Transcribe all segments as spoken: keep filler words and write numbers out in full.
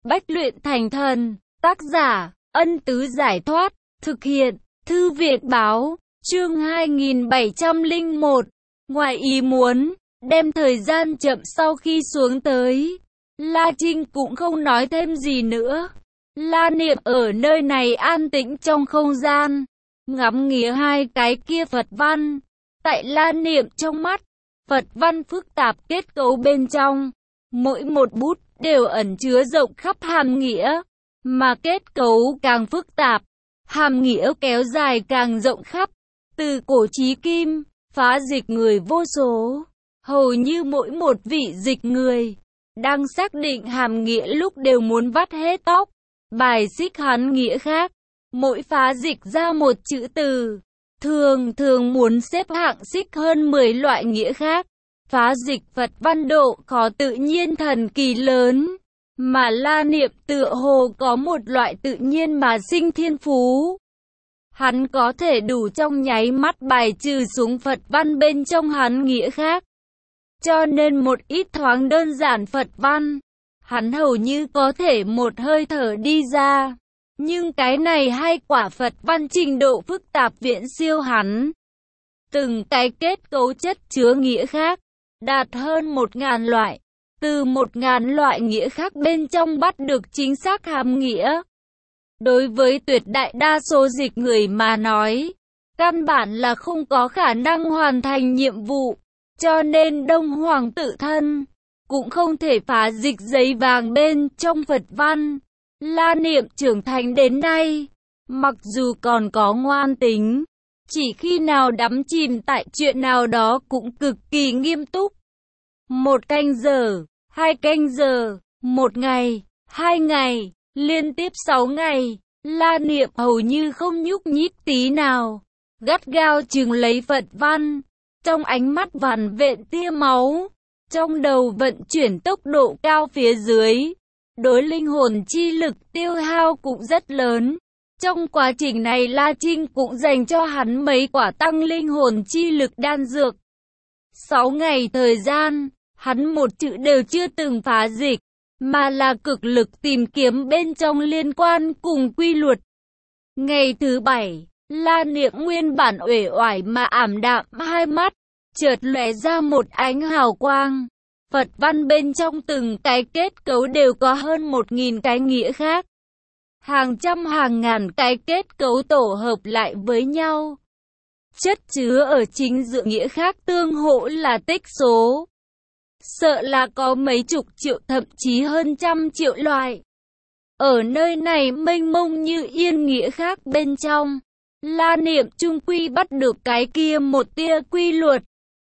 Bách luyện thành thần. Tác giả, Ân Tứ Giải Thoát. Thực hiện, Thư Việt Báo. Chương hai nghìn bảy trăm lẻ một. Ngoài ý muốn, đem thời gian chậm sau khi xuống tới. La Trinh cũng không nói thêm gì nữa. La Niệm ở nơi này an tĩnh trong không gian, ngắm nghía hai cái kia Phật văn. Tại La Niệm trong mắt, Phật văn phức tạp kết cấu bên trong, mỗi một bút đều ẩn chứa rộng khắp hàm nghĩa, mà kết cấu càng phức tạp, hàm nghĩa kéo dài càng rộng khắp. Từ cổ chí kim, phá dịch người vô số, hầu như mỗi một vị dịch người đang xác định hàm nghĩa lúc đều muốn vắt hết tóc, bài xích hắn nghĩa khác. Mỗi phá dịch ra một chữ từ, thường thường muốn xếp hạng xích hơn mười loại nghĩa khác. Phá dịch Phật văn độ khó tự nhiên thần kỳ lớn, mà La Niệm tựa hồ có một loại tự nhiên mà sinh thiên phú. Hắn có thể đủ trong nháy mắt bài trừ xuống Phật văn bên trong hắn nghĩa khác. Cho nên một ít thoáng đơn giản Phật văn, hắn hầu như có thể một hơi thở đi ra. Nhưng cái này hai quả Phật văn trình độ phức tạp viễn siêu hắn. Từng cái kết cấu chất chứa nghĩa khác, đạt hơn một ngàn loại. Từ một ngàn loại nghĩa khác bên trong bắt được chính xác hàm nghĩa. Đối với tuyệt đại đa số dịch người mà nói, căn bản là không có khả năng hoàn thành nhiệm vụ. Cho nên Đông Hoàng tự thân cũng không thể phá dịch giấy vàng bên trong Phật văn. La Niệm trưởng thành đến nay, mặc dù còn có ngoan tính, chỉ khi nào đắm chìm tại chuyện nào đó cũng cực kỳ nghiêm túc. Một canh giờ, hai canh giờ, một ngày, hai ngày, liên tiếp sáu ngày, La Niệm hầu như không nhúc nhích tí nào, gắt gao chừng lấy Phật văn, trong ánh mắt vằn vện tia máu, trong đầu vận chuyển tốc độ cao phía dưới. Đối linh hồn chi lực tiêu hao cũng rất lớn. Trong quá trình này La Trinh cũng dành cho hắn mấy quả tăng linh hồn chi lực đan dược. Sáu ngày thời gian, hắn một chữ đều chưa từng phá dịch, mà là cực lực tìm kiếm bên trong liên quan cùng quy luật. Ngày thứ bảy, La Niệm nguyên bản uể oải mà ảm đạm hai mắt, chợt lóe ra một ánh hào quang. Phật văn bên trong từng cái kết cấu đều có hơn một nghìn cái nghĩa khác. Hàng trăm hàng ngàn cái kết cấu tổ hợp lại với nhau. Chất chứa ở chính giữa nghĩa khác tương hỗ là tích số. Sợ là có mấy chục triệu thậm chí hơn trăm triệu loại. Ở nơi này mênh mông như yên nghĩa khác bên trong, La Niệm chung quy bắt được cái kia một tia quy luật.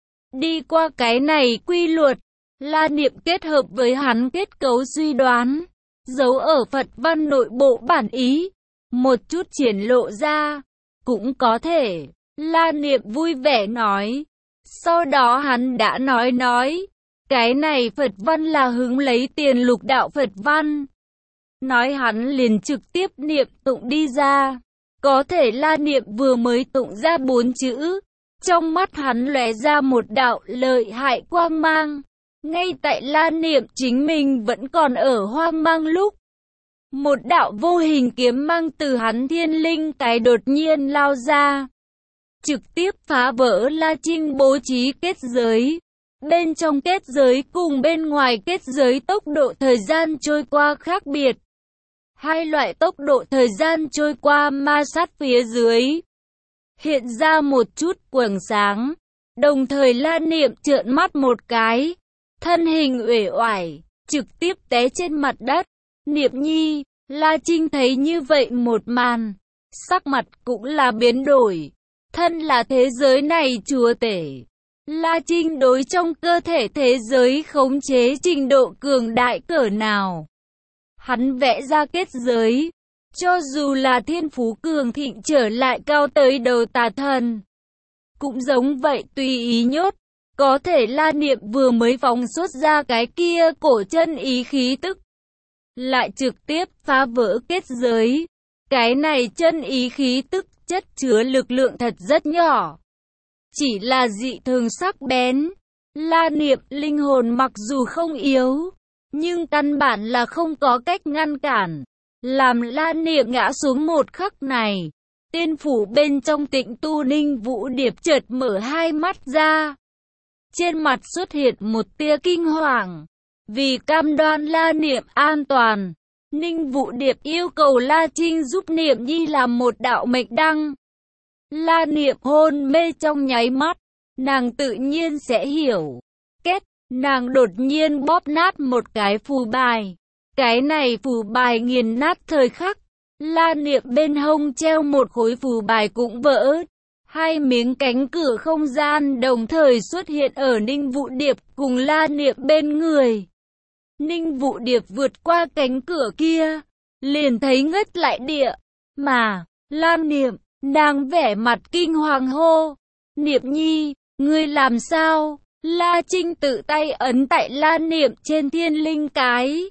Đi qua cái này quy luật, La Niệm kết hợp với hắn kết cấu suy đoán, giấu ở Phật văn nội bộ bản ý, một chút triển lộ ra, cũng có thể. La Niệm vui vẻ nói. Sau đó hắn đã nói nói, cái này Phật văn là hứng lấy tiền lục đạo Phật văn. Nói hắn liền trực tiếp niệm tụng đi ra. Có thể La Niệm vừa mới tụng ra bốn chữ, trong mắt hắn lóe ra một đạo lợi hại quang mang. Ngay tại La Niệm chính mình vẫn còn ở hoang mang lúc, một đạo vô hình kiếm mang từ hắn thiên linh cái đột nhiên lao ra, trực tiếp phá vỡ La Trinh bố trí kết giới. Bên trong kết giới cùng bên ngoài kết giới tốc độ thời gian trôi qua khác biệt. Hai loại tốc độ thời gian trôi qua ma sát phía dưới, hiện ra một chút quầng sáng. Đồng thời La Niệm trợn mắt một cái, thân hình uể oải, trực tiếp té trên mặt đất. Niệm nhi, La Trinh thấy như vậy một màn, sắc mặt cũng là biến đổi. Thân là thế giới này chúa tể, La Trinh đối trong cơ thể thế giới khống chế trình độ cường đại cỡ nào. Hắn vẽ ra kết giới, cho dù là thiên phú cường thịnh trở lại cao tới đầu tà thần, cũng giống vậy tùy ý nhốt. Có thể La Niệm vừa mới phóng xuất ra cái kia cổ chân ý khí tức, lại trực tiếp phá vỡ kết giới. Cái này chân ý khí tức chất chứa lực lượng thật rất nhỏ, chỉ là dị thường sắc bén. La Niệm linh hồn mặc dù không yếu, nhưng căn bản là không có cách ngăn cản. Làm La Niệm ngã xuống một khắc này, tiên phủ bên trong Tịnh Tu Ninh Vũ Điệp chợt mở hai mắt ra. Trên mặt xuất hiện một tia kinh hoàng. Vì cam đoan La Niệm an toàn, Ninh Vũ Điệp yêu cầu La Trinh giúp Niệm Nhi làm một đạo mệnh đăng. La Niệm hôn mê trong nháy mắt, nàng tự nhiên sẽ hiểu. Kết, nàng đột nhiên bóp nát một cái phù bài. Cái này phù bài nghiền nát thời khắc, La Niệm bên hông treo một khối phù bài cũng vỡ. Hai miếng cánh cửa không gian đồng thời xuất hiện ở Ninh Vũ Điệp cùng La Niệm bên người. Ninh Vũ Điệp vượt qua cánh cửa kia, liền thấy ngất lại địa. Mà, La Niệm, nàng vẻ mặt kinh hoàng hô. Niệm Nhi, ngươi làm sao? La Trinh tự tay ấn tại La Niệm trên thiên linh cái.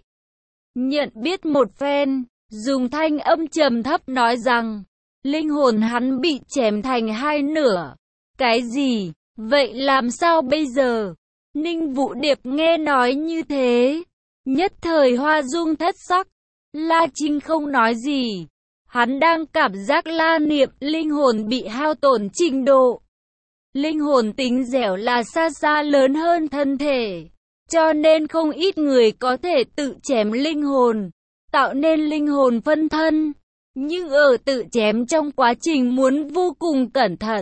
Nhận biết một phen, dùng thanh âm trầm thấp nói rằng, linh hồn hắn bị chém thành hai nửa. Cái gì? Vậy làm sao bây giờ? Ninh Vũ Điệp nghe nói như thế, nhất thời hoa dung thất sắc. La Trinh không nói gì. Hắn đang cảm giác La Niệm linh hồn bị hao tổn trình độ. Linh hồn tính dẻo là xa xa lớn hơn thân thể, cho nên không ít người có thể tự chém linh hồn, tạo nên linh hồn phân thân. Nhưng ở tự chém trong quá trình muốn vô cùng cẩn thận.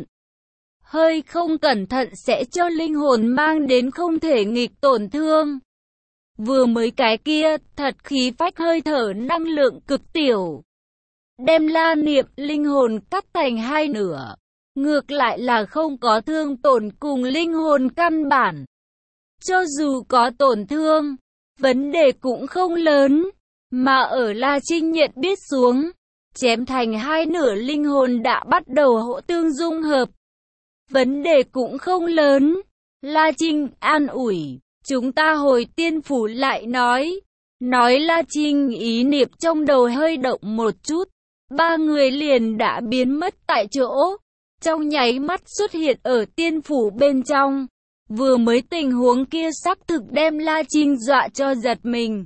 Hơi không cẩn thận sẽ cho linh hồn mang đến không thể nghịch tổn thương. Vừa mới cái kia, thật khí phách hơi thở năng lượng cực tiểu. Đem La Niệm linh hồn cắt thành hai nửa. Ngược lại là không có thương tổn cùng linh hồn căn bản. Cho dù có tổn thương, vấn đề cũng không lớn. Mà ở La Trinh nhận biết xuống, chém thành hai nửa linh hồn đã bắt đầu hỗ tương dung hợp. Vấn đề cũng không lớn. La Trinh an ủi, chúng ta hồi tiên phủ lại nói. Nói La Trinh ý niệm trong đầu hơi động một chút. Ba người liền đã biến mất tại chỗ. Trong nháy mắt xuất hiện ở tiên phủ bên trong. Vừa mới tình huống kia xác thực đem La Trinh dọa cho giật mình.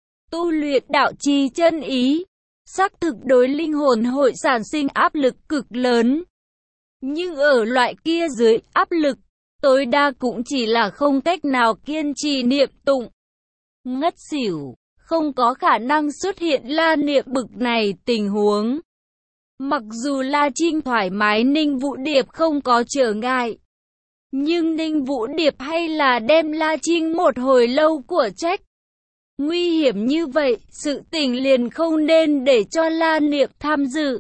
Tu luyện đạo trì chân ý, xác thực đối linh hồn hội sản sinh áp lực cực lớn. Nhưng ở loại kia dưới áp lực, tối đa cũng chỉ là không cách nào kiên trì niệm tụng. Ngất xỉu, không có khả năng xuất hiện La Niệm bực này tình huống. Mặc dù La Trinh thoải mái Ninh Vũ Điệp không có trở ngại, nhưng Ninh Vũ Điệp hay là đem La Trinh một hồi lâu của trách. Nguy hiểm như vậy, sự tình liền không nên để cho La Niệm tham dự.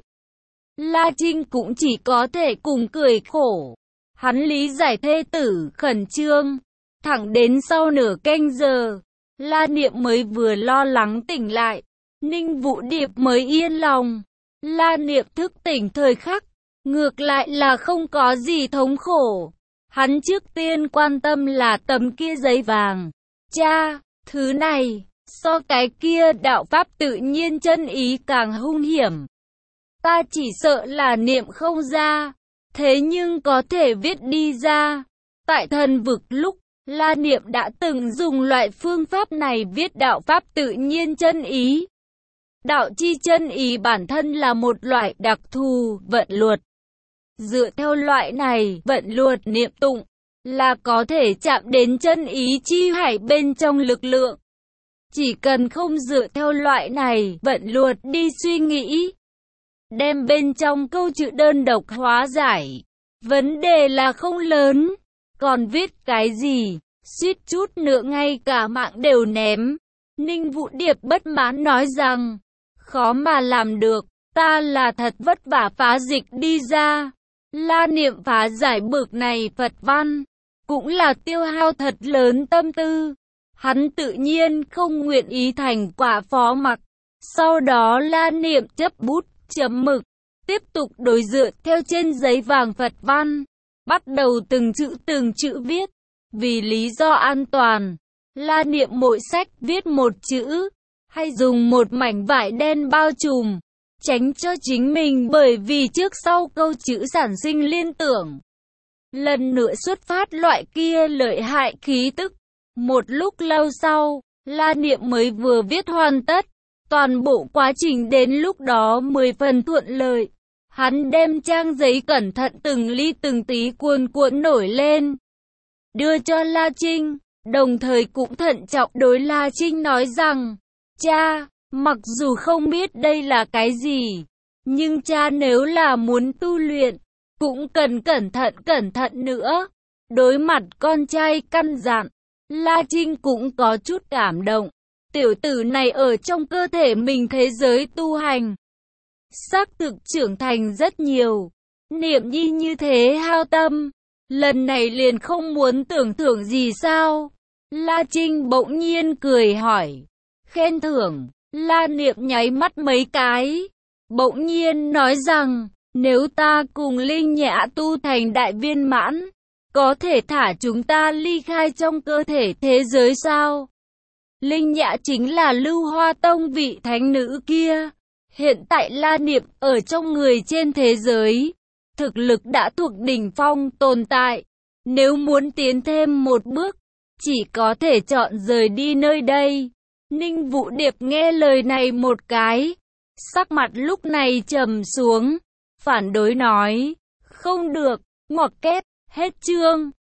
La Trinh cũng chỉ có thể cùng cười khổ. Hắn lý giải thê tử khẩn trương. Thẳng đến sau nửa canh giờ, La Niệm mới vừa lo lắng tỉnh lại. Ninh Vũ Điệp mới yên lòng. La Niệm thức tỉnh thời khắc, ngược lại là không có gì thống khổ. Hắn trước tiên quan tâm là tấm kia giấy vàng. Cha, thứ này, so cái kia đạo pháp tự nhiên chân ý càng hung hiểm. Ta chỉ sợ là niệm không ra, thế nhưng có thể viết đi ra. Tại thần vực lúc, La Niệm đã từng dùng loại phương pháp này viết đạo pháp tự nhiên chân ý. Đạo chi chân ý bản thân là một loại đặc thù vận luật. Dựa theo loại này vận luật niệm tụng, là có thể chạm đến chân ý chi hải bên trong lực lượng. Chỉ cần không dựa theo loại này vận luật đi suy nghĩ, đem bên trong câu chữ đơn độc hóa giải, vấn đề là không lớn. Còn viết cái gì, suýt chút nữa ngay cả mạng đều ném. Ninh Vũ Điệp bất mãn nói rằng, khó mà làm được, ta là thật vất vả phá dịch đi ra. La Niệm phá giải bực này Phật văn, cũng là tiêu hao thật lớn tâm tư. Hắn tự nhiên không nguyện ý thành quả phó mặc. Sau đó La Niệm chấp bút, chấm mực, tiếp tục đối dựa theo trên giấy vàng Phật văn, bắt đầu từng chữ từng chữ viết. Vì lý do an toàn, La Niệm mỗi sách viết một chữ, hay dùng một mảnh vải đen bao trùm, tránh cho chính mình bởi vì trước sau câu chữ sản sinh liên tưởng. Lần nữa xuất phát loại kia lợi hại khí tức. Một lúc lâu sau, La Niệm mới vừa viết hoàn tất. Toàn bộ quá trình đến lúc đó mười phần thuận lợi. Hắn đem trang giấy cẩn thận từng ly từng tí cuồn cuộn nổi lên, đưa cho La Trinh, đồng thời cũng thận trọng đối La Trinh nói rằng, cha, mặc dù không biết đây là cái gì, nhưng cha nếu là muốn tu luyện, cũng cần cẩn thận cẩn thận nữa. Đối mặt con trai căn dặn, La Trinh cũng có chút cảm động. Tiểu tử này ở trong cơ thể mình thế giới tu hành, xác thực trưởng thành rất nhiều. Niệm Nhi như thế hao tâm, lần này liền không muốn tưởng thưởng gì sao? La Trinh bỗng nhiên cười hỏi. Khen thưởng? La Niệm nháy mắt mấy cái, bỗng nhiên nói rằng, nếu ta cùng Linh Nhã tu thành đại viên mãn, có thể thả chúng ta ly khai trong cơ thể thế giới sao? Linh Nhã chính là Lưu Hoa Tông vị thánh nữ kia. Hiện tại La Niệm ở trong người trên thế giới, thực lực đã thuộc đỉnh phong tồn tại. Nếu muốn tiến thêm một bước, chỉ có thể chọn rời đi nơi đây. Ninh Vũ Điệp nghe lời này một cái, sắc mặt lúc này trầm xuống, phản đối nói, không được, ngoặc kép, hết chương.